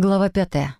Глава 5.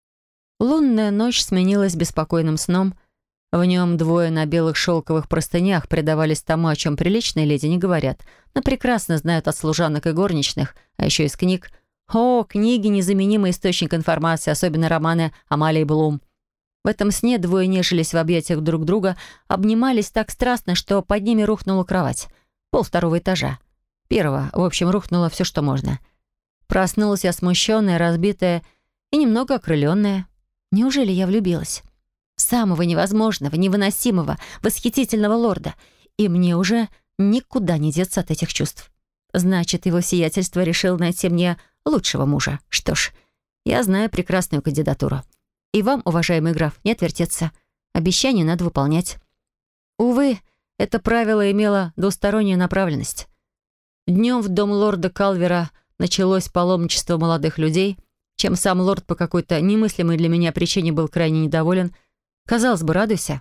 Лунная ночь сменилась беспокойным сном. В нем двое на белых шелковых простынях предавались тому, о чем приличные леди не говорят, но прекрасно знают от служанок и горничных, а еще из книг. О, книги — незаменимый источник информации, особенно романы Амалии Блум. В этом сне двое нежились в объятиях друг друга, обнимались так страстно, что под ними рухнула кровать. Пол второго этажа. Первого, в общем, рухнуло все, что можно. Проснулась я смущенная, разбитая и немного окрыленная. Неужели я влюбилась? В самого невозможного, невыносимого, восхитительного лорда. И мне уже никуда не деться от этих чувств. Значит, его сиятельство решил найти мне лучшего мужа. Что ж, я знаю прекрасную кандидатуру. И вам, уважаемый граф, не отвертеться. Обещание надо выполнять. Увы, это правило имело двустороннюю направленность. Днем в дом лорда Калвера началось паломничество молодых людей, чем сам лорд по какой-то немыслимой для меня причине был крайне недоволен. Казалось бы, радуйся.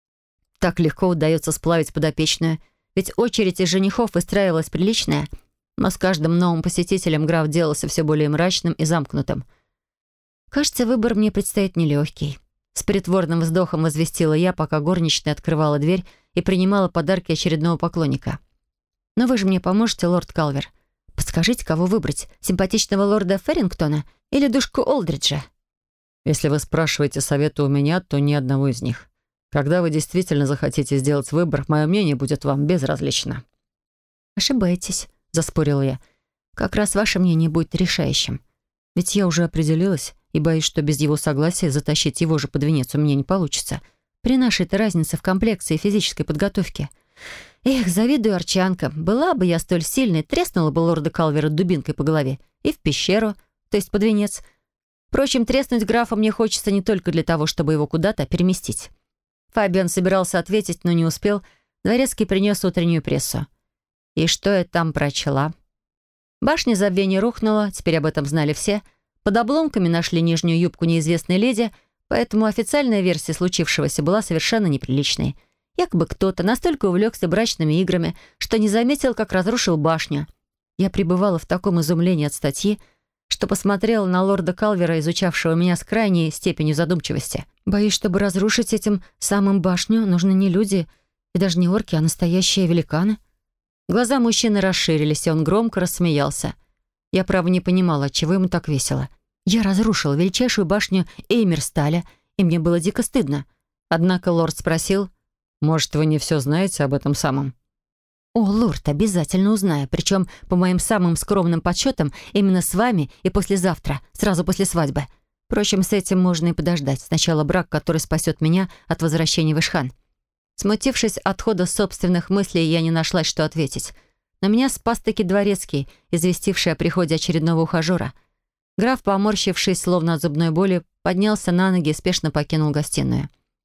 Так легко удается сплавить подопечную, ведь очередь из женихов выстраивалась приличная, но с каждым новым посетителем граф делался все более мрачным и замкнутым. Кажется, выбор мне предстоит нелегкий. С притворным вздохом возвестила я, пока горничная открывала дверь и принимала подарки очередного поклонника. «Но вы же мне поможете, лорд Калвер. Подскажите, кого выбрать? Симпатичного лорда Феррингтона или душку Олдриджа?» «Если вы спрашиваете совета у меня, то ни одного из них. Когда вы действительно захотите сделать выбор, мое мнение будет вам безразлично». «Ошибаетесь», — заспорила я. «Как раз ваше мнение будет решающим. Ведь я уже определилась и боюсь, что без его согласия затащить его же под венец у меня не получится. При нашей-то разнице в комплекции и физической подготовке. Эх, завидую арчанкам. Была бы я столь сильной, треснула бы лорда Калвера дубинкой по голове. И в пещеру, то есть под венец. Впрочем, треснуть графа мне хочется не только для того, чтобы его куда-то переместить». Фабиан собирался ответить, но не успел. Дворецкий принес утреннюю прессу. И что я там прочла? Башня забвения рухнула, теперь об этом знали все. Под обломками нашли нижнюю юбку неизвестной леди, поэтому официальная версия случившегося была совершенно неприличной. Якобы кто-то настолько увлекся брачными играми, что не заметил, как разрушил башню. Я пребывала в таком изумлении от статьи, что посмотрела на лорда Калвера, изучавшего меня с крайней степенью задумчивости. Боюсь, чтобы разрушить этим самым башню, нужны не люди и даже не орки, а настоящие великаны. Глаза мужчины расширились, и он громко рассмеялся. Я, право, не понимала, отчего ему так весело. Я разрушила величайшую башню Эймерсталя, и мне было дико стыдно. Однако лорд спросил: «Может, вы не все знаете об этом самом?» «О, лорд, обязательно узнаю, причем, по моим самым скромным подсчетам, именно с вами и послезавтра, сразу после свадьбы. Впрочем, с этим можно и подождать. Сначала брак, который спасет меня от возвращения в Ишхан». Смутившись от хода собственных мыслей, я не нашла, что ответить. Но меня спас-таки дворецкий, известивший о приходе очередного ухажера. Граф, поморщившись, словно от зубной боли, поднялся на ноги и спешно покинул гостиную.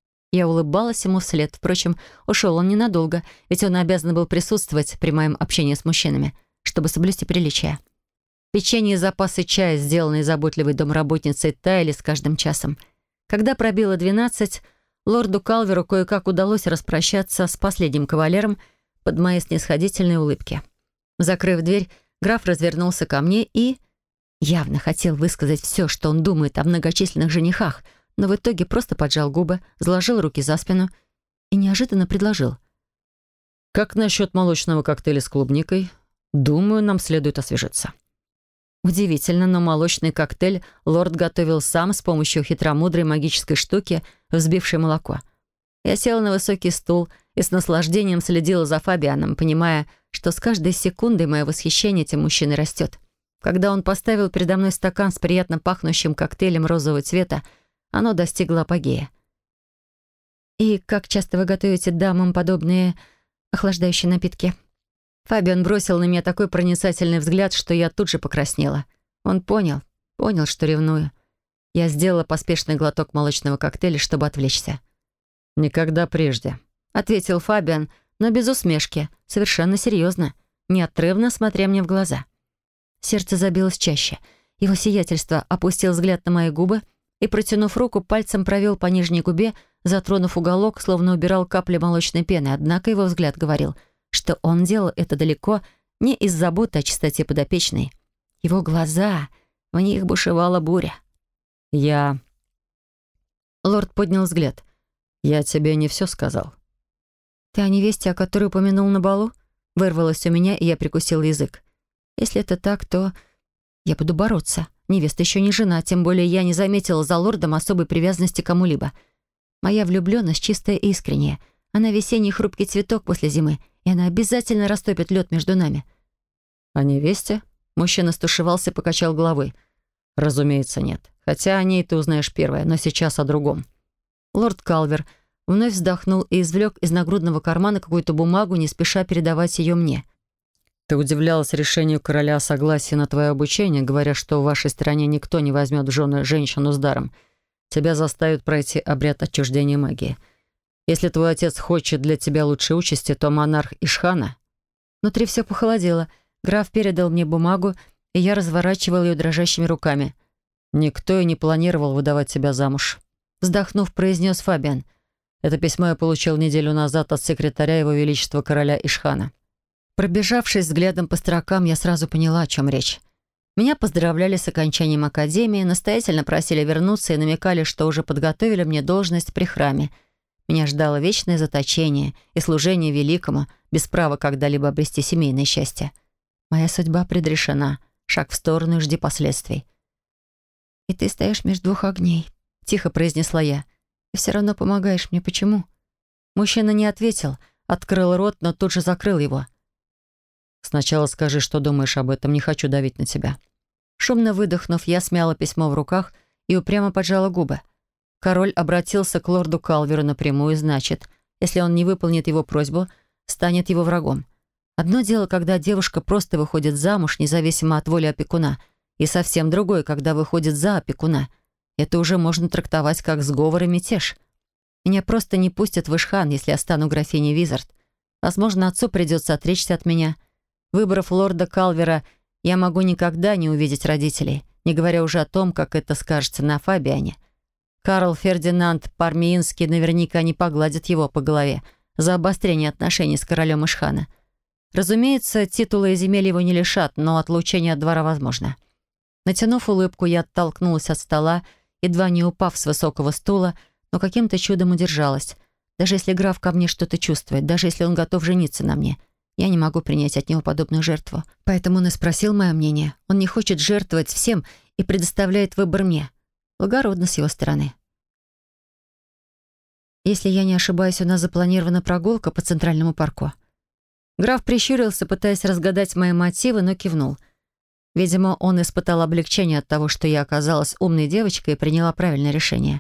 Я улыбалась ему вслед. Впрочем, ушел он ненадолго, ведь он обязан был присутствовать при моем общении с мужчинами, чтобы соблюсти приличия. Печенье и запасы чая, сделанные заботливой домработницей, таяли с каждым часом. Когда пробило 12, лорду Калверу кое-как удалось распрощаться с последним кавалером под мои снисходительные улыбки. Закрыв дверь, граф развернулся ко мне и явно хотел высказать все, что он думает о многочисленных женихах, но в итоге просто поджал губы, заложил руки за спину и неожиданно предложил: «Как насчет молочного коктейля с клубникой? Думаю, нам следует освежиться». Удивительно, но молочный коктейль лорд готовил сам с помощью хитромудрой магической штуки, взбившей молоко. Я села на высокий стул и с наслаждением следила за Фабианом, понимая, что с каждой секундой мое восхищение этим мужчиной растет. Когда он поставил передо мной стакан с приятно пахнущим коктейлем розового цвета, оно достигло апогея. «И как часто вы готовите дамам подобные охлаждающие напитки?» Фабиан бросил на меня такой проницательный взгляд, что я тут же покраснела. Он понял, что ревную. Я сделала поспешный глоток молочного коктейля, чтобы отвлечься. «Никогда прежде», — ответил Фабиан, но без усмешки, совершенно серьезно, неотрывно смотря мне в глаза. Сердце забилось чаще. Его сиятельство опустил взгляд на мои губы и, протянув руку, пальцем провел по нижней губе, затронув уголок, словно убирал капли молочной пены. Однако его взгляд говорил, что он делал это далеко не из заботы о чистоте подопечной. Его глаза, в них бушевала буря. Я... Лорд поднял взгляд. Я тебе не все сказал. «Ты о невесте, о которой упомянул на балу?» Вырвалось у меня, и я прикусил язык. «Если это так, то я буду бороться. Невеста еще не жена, тем более я не заметила за лордом особой привязанности к кому-либо. Моя влюбленность чистая и искренняя. Она весенний хрупкий цветок после зимы, и она обязательно растопит лед между нами». О невесте? Мужчина стушевался и покачал головой. Разумеется, нет. Хотя о ней ты узнаешь первое, но сейчас о другом. Лорд Калвер вновь вздохнул и извлек из нагрудного кармана какую-то бумагу, не спеша передавать ее мне. Ты удивлялась решению короля о согласии на твое обучение, говоря, что в вашей стране никто не возьмет в жены женщину с даром. Тебя заставят пройти обряд отчуждения магии. Если твой отец хочет для тебя лучшей участи, то монарх Ишхана... Внутри все похолодело. Граф передал мне бумагу, и я разворачивал ее дрожащими руками. Никто и не планировал выдавать тебя замуж. Вздохнув, произнес Фабиан. Это письмо я получил неделю назад от секретаря Его Величества короля Ишхана. Пробежавшись взглядом по строкам, я сразу поняла, о чем речь. Меня поздравляли с окончанием академии, настоятельно просили вернуться и намекали, что уже подготовили мне должность при храме. Меня ждало вечное заточение и служение великому, без права когда-либо обрести семейное счастье. Моя судьба предрешена. Шаг в сторону и жди последствий. «И ты стоишь между двух огней», — тихо произнесла я. «И все равно помогаешь мне. Почему?» Мужчина не ответил, открыл рот, но тут же закрыл его. «Сначала скажи, что думаешь об этом. Не хочу давить на тебя». Шумно выдохнув, я смяла письмо в руках и упрямо поджала губы. Король обратился к лорду Калверу напрямую, значит, если он не выполнит его просьбу, станет его врагом. Одно дело, когда девушка просто выходит замуж, независимо от воли опекуна, и совсем другое, когда выходит за опекуна. Это уже можно трактовать как сговор и мятеж. Меня просто не пустят в Ишхан, если я стану графиней Визард. Возможно, отцу придется отречься от меня. Выбрав лорда Калвера, я могу никогда не увидеть родителей, не говоря уже о том, как это скажется на Фабиане. Карл Фердинанд Пармиинский наверняка не погладит его по голове за обострение отношений с королем Ишхана. Разумеется, титула и земель его не лишат, но отлучение от двора возможно. Натянув улыбку, я оттолкнулась от стола, едва не упав с высокого стула, но каким-то чудом удержалась. Даже если граф ко мне что-то чувствует, даже если он готов жениться на мне, я не могу принять от него подобную жертву. Поэтому он и спросил мое мнение. Он не хочет жертвовать всем и предоставляет выбор мне. Благородно с его стороны. Если я не ошибаюсь, у нас запланирована прогулка по Центральному парку. Граф прищурился, пытаясь разгадать мои мотивы, но кивнул. Видимо, он испытал облегчение от того, что я оказалась умной девочкой и приняла правильное решение.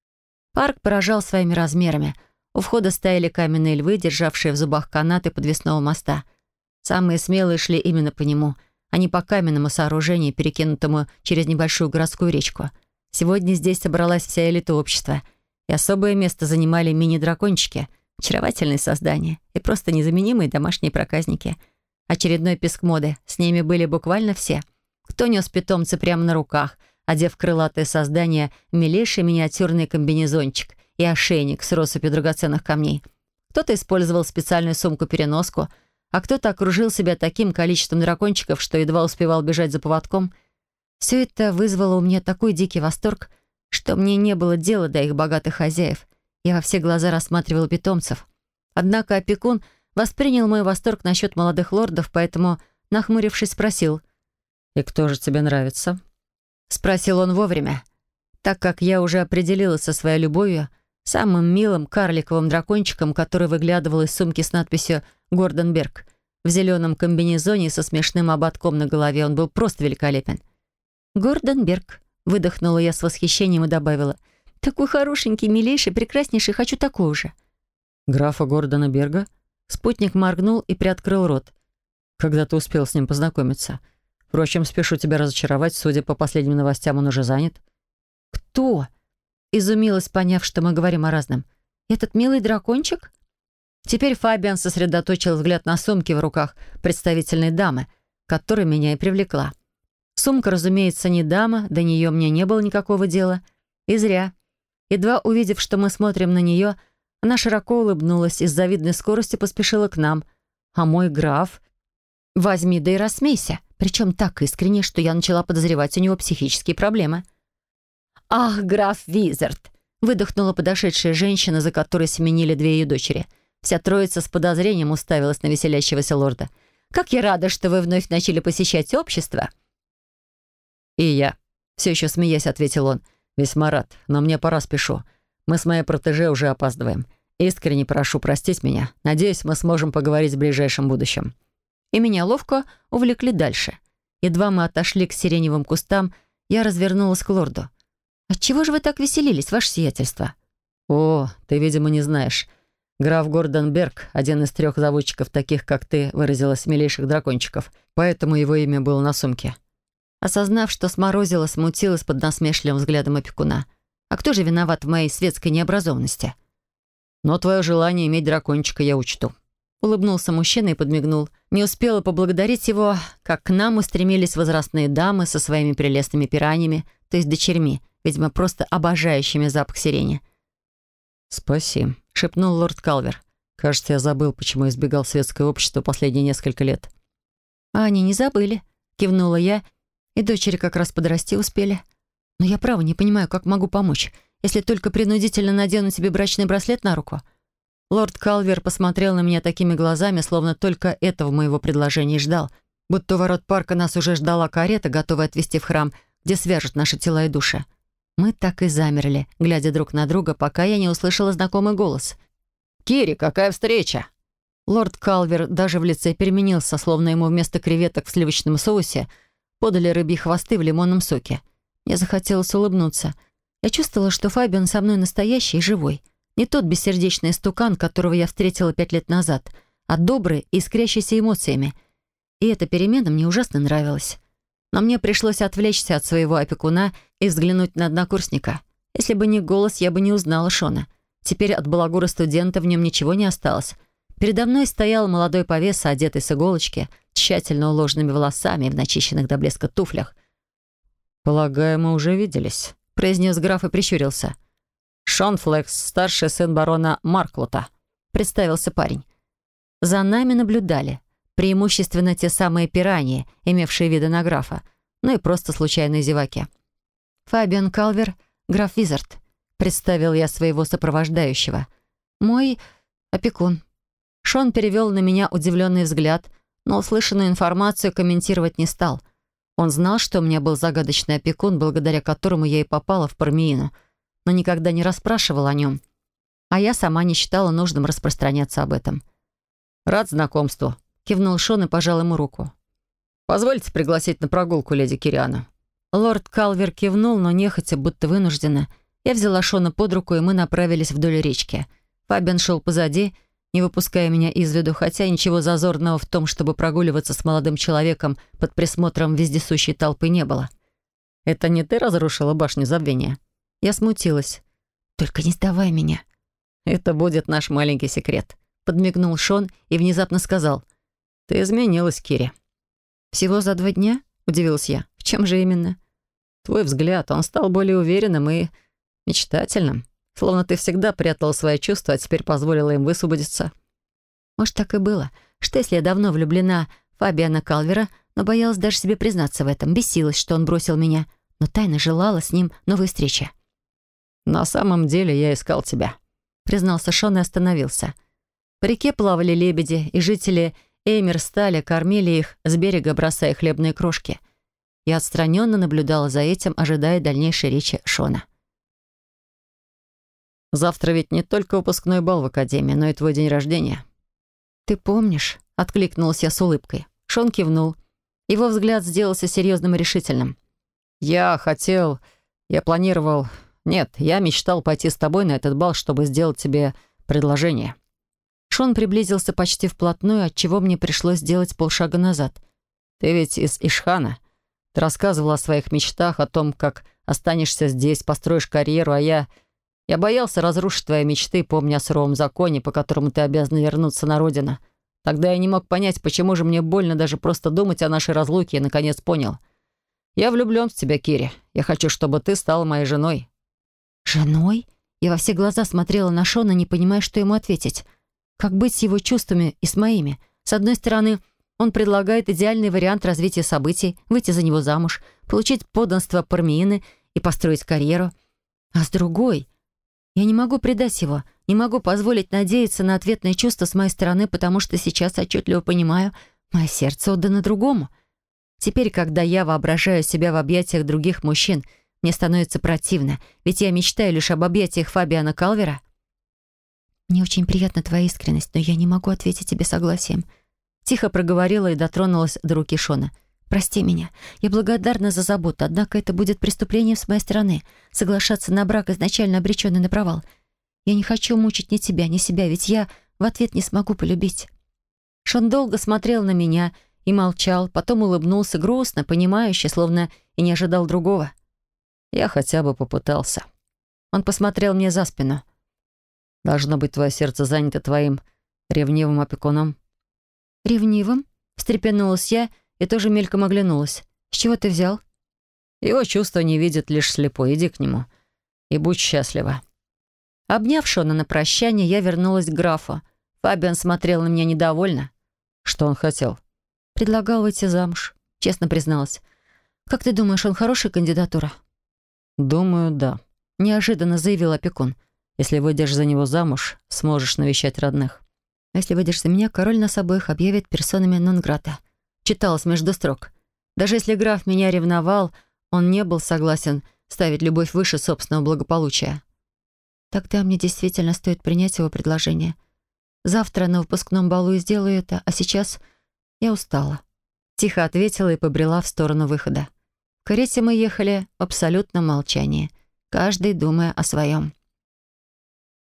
Парк поражал своими размерами. У входа стояли каменные львы, державшие в зубах канаты подвесного моста. Самые смелые шли именно по нему, а не по каменному сооружению, перекинутому через небольшую городскую речку. Сегодня здесь собралась вся элита общества, и особое место занимали мини-дракончики — очаровательные создания и просто незаменимые домашние проказники. Очередной писк моды. С ними были буквально все. Кто нес питомца прямо на руках, одев крылатое создание в милейший миниатюрный комбинезончик и ошейник с россыпью драгоценных камней. Кто-то использовал специальную сумку-переноску, а кто-то окружил себя таким количеством дракончиков, что едва успевал бежать за поводком. Все это вызвало у меня такой дикий восторг, что мне не было дела до их богатых хозяев. Я во все глаза рассматривала питомцев. Однако опекун воспринял мой восторг насчет молодых лордов, поэтому, нахмурившись, спросил. «И кто же тебе нравится?» Спросил он вовремя, так как я уже определилась со своей любовью, самым милым карликовым дракончиком, который выглядывал из сумки с надписью «Гордон Берг». В зеленом комбинезоне со смешным ободком на голове он был просто великолепен. «Гордон Берг», — выдохнула я с восхищением и добавила. «Такой хорошенький, милейший, прекраснейший, хочу такого же». «Графа Гордона Берга?» Спутник моргнул и приоткрыл рот. «Когда ты успел с ним познакомиться? Впрочем, спешу тебя разочаровать, судя по последним новостям, он уже занят». «Кто?» Изумилась, поняв, что мы говорим о разном. «Этот милый дракончик?» Теперь Фабиан сосредоточил взгляд на сумке в руках представительной дамы, которая меня и привлекла. Сумка, разумеется, не дама, до нее мне не было никакого дела. И зря. Едва увидев, что мы смотрим на нее, она широко улыбнулась и с завидной скоростью поспешила к нам. А мой граф... Возьми да и рассмейся. Причем так искренне, что я начала подозревать у него психические проблемы. «Ах, граф Визард!» — выдохнула подошедшая женщина, за которой семенили две ее дочери. Вся троица с подозрением уставилась на веселящегося лорда. «Как я рада, что вы вновь начали посещать общество!» «И я», — все еще смеясь, ответил он. «Весьма рад, но мне пора, спешу. Мы с моей протеже уже опаздываем. Искренне прошу простить меня. Надеюсь, мы сможем поговорить в ближайшем будущем». И меня ловко увлекли дальше. Едва мы отошли к сиреневым кустам, я развернулась к лорду. «Отчего же вы так веселились, ваше сиятельство?» «О, ты, видимо, не знаешь. Граф Гордон Берг — один из 3 заводчиков таких, как ты, выразилась, милейших дракончиков. Поэтому его имя было на сумке». Осознав, что сморозила, смутилась под насмешливым взглядом опекуна. «А кто же виноват в моей светской необразованности?» «Но твое желание иметь дракончика я учту». Улыбнулся мужчина и подмигнул. Не успела поблагодарить его, как к нам устремились возрастные дамы со своими прелестными пираньями, то есть дочерьми, видимо, просто обожающими запах сирени. «Спаси», — шепнул лорд Калвер. «Кажется, я забыл, почему избегал светское общество последние несколько лет». «А они не забыли», — кивнула я, и дочери как раз подрасти успели. «Но я право не понимаю, как могу помочь, если только принудительно надену тебе брачный браслет на руку». Лорд Калвер посмотрел на меня такими глазами, словно только этого моего предложения ждал, будто у ворот парка нас уже ждала карета, готовая отвезти в храм, где свяжут наши тела и души. Мы так и замерли, глядя друг на друга, пока я не услышала знакомый голос. «Кири, какая встреча!» Лорд Калвер даже в лице переменился, словно ему вместо креветок в сливочном соусе подали рыбьи хвосты в лимонном соке. Мне захотелось улыбнуться. Я чувствовала, что Фабиан со мной настоящий и живой. Не тот бессердечный истукан, которого я встретила 5 лет назад, а добрый и искрящийся эмоциями. И эта перемена мне ужасно нравилась. Но мне пришлось отвлечься от своего опекуна и взглянуть на однокурсника. Если бы не голос, я бы не узнала Шона. Теперь от балагура студента в нем ничего не осталось. Передо мной стоял молодой повеса, одетый с иголочки, тщательно уложенными волосами и в начищенных до блеска туфлях. «Полагаю, мы уже виделись», — произнес граф и прищурился. «Шон Флекс, старший сын барона Марклота», — представился парень. За нами наблюдали. Преимущественно те самые пираньи, имевшие виды на графа, ну и просто случайные зеваки. «Фабиан Калвер, граф Визард», — представил я своего сопровождающего. «Мой опекун». Шон перевел на меня удивленный взгляд, но услышанную информацию комментировать не стал. Он знал, что у меня был загадочный опекун, благодаря которому я и попала в Пармиину, но никогда не расспрашивал о нем. А я сама не считала нужным распространяться об этом. «Рад знакомству», — кивнул Шон и пожал ему руку. «Позвольте пригласить на прогулку леди Кириану». Лорд Калвер кивнул, но нехотя, будто вынужденно. Я взяла Шона под руку, и мы направились вдоль речки. Фабиан шел позади, не выпуская меня из виду, хотя ничего зазорного в том, чтобы прогуливаться с молодым человеком под присмотром вездесущей толпы, не было. «Это не ты разрушила башню забвения?» Я смутилась. «Только не сдавай меня». «Это будет наш маленький секрет», — подмигнул Шон и внезапно сказал. «Ты изменилась, Кири». «Всего за 2 дня?» — удивилась я. «В чем же именно?» «Твой взгляд, он стал более уверенным и мечтательным. Словно ты всегда прятала свои чувства, а теперь позволила им высвободиться». Может, так и было. Что если я давно влюблена в Фабиана Калвера, но боялась даже себе признаться в этом, бесилась, что он бросил меня, но тайно желала с ним новой встречи. «На самом деле я искал тебя», — признался Шон и остановился. По реке плавали лебеди, и жители Эймерсталя кормили их с берега, бросая хлебные крошки. Я отстраненно наблюдала за этим, ожидая дальнейшей речи Шона. «Завтра ведь не только выпускной бал в академии, но и твой день рождения». «Ты помнишь?» — откликнулась я с улыбкой. Шон кивнул. Его взгляд сделался серьезным и решительным. Я планировал... Нет, я мечтал пойти с тобой на этот бал, чтобы сделать тебе предложение». Шон приблизился почти вплотную, отчего мне пришлось сделать полшага назад. «Ты ведь из Ишхана. Ты рассказывала о своих мечтах, о том, как останешься здесь, построишь карьеру, а я боялся разрушить твои мечты, помня о суровом законе, по которому ты обязана вернуться на родину. Тогда я не мог понять, почему же мне больно даже просто думать о нашей разлуке, и, наконец, понял. Я влюблен в тебя, Кири. Я хочу, чтобы ты стала моей женой». «Женой?» Я во все глаза смотрела на Шона, не понимая, что ему ответить. Как быть с его чувствами и с моими? С одной стороны, он предлагает идеальный вариант развития событий, выйти за него замуж, получить подданство Пармиины и построить карьеру. А с другой, я не могу предать его, не могу позволить надеяться на ответное чувство с моей стороны, потому что сейчас отчетливо понимаю, мое сердце отдано другому. Теперь, когда я воображаю себя в объятиях других мужчин, мне становится противно, ведь я мечтаю лишь об объятиях Фабиана Калвера. «Мне очень приятна твоя искренность, но я не могу ответить тебе согласием». Тихо проговорила и дотронулась до руки Шона. «Прости меня. Я благодарна за заботу, однако это будет преступлением с моей стороны. Соглашаться на брак, изначально обреченный на провал. Я не хочу мучить ни тебя, ни себя, ведь я в ответ не смогу полюбить». Шон долго смотрел на меня и молчал, потом улыбнулся грустно, понимающе, словно и не ожидал другого. «Я хотя бы попытался». Он посмотрел мне за спину. «Должно быть, твое сердце занято твоим ревнивым опекуном». «Ревнивым?» — встрепенулась я и тоже мельком оглянулась. «С чего ты взял?» «Его чувства не видит лишь слепой. Иди к нему и будь счастлива». Обняв Шона на прощание, я вернулась к графу. Фабиан смотрел на меня недовольно. Что он хотел? «Предлагал выйти замуж», — честно призналась. «Как ты думаешь, он хорошая кандидатура?» «Думаю, да», — неожиданно заявил опекун. «Если выйдешь за него замуж, сможешь навещать родных». «А если выйдешь за меня, король нас обоих объявит персонами нон-грата». Читалось между строк. Даже если граф меня ревновал, он не был согласен ставить любовь выше собственного благополучия. Тогда мне действительно стоит принять его предложение. Завтра на выпускном балу и сделаю это, а сейчас я устала. Тихо ответила и побрела в сторону выхода. В карете мы ехали в абсолютном молчании, каждый думая о своем.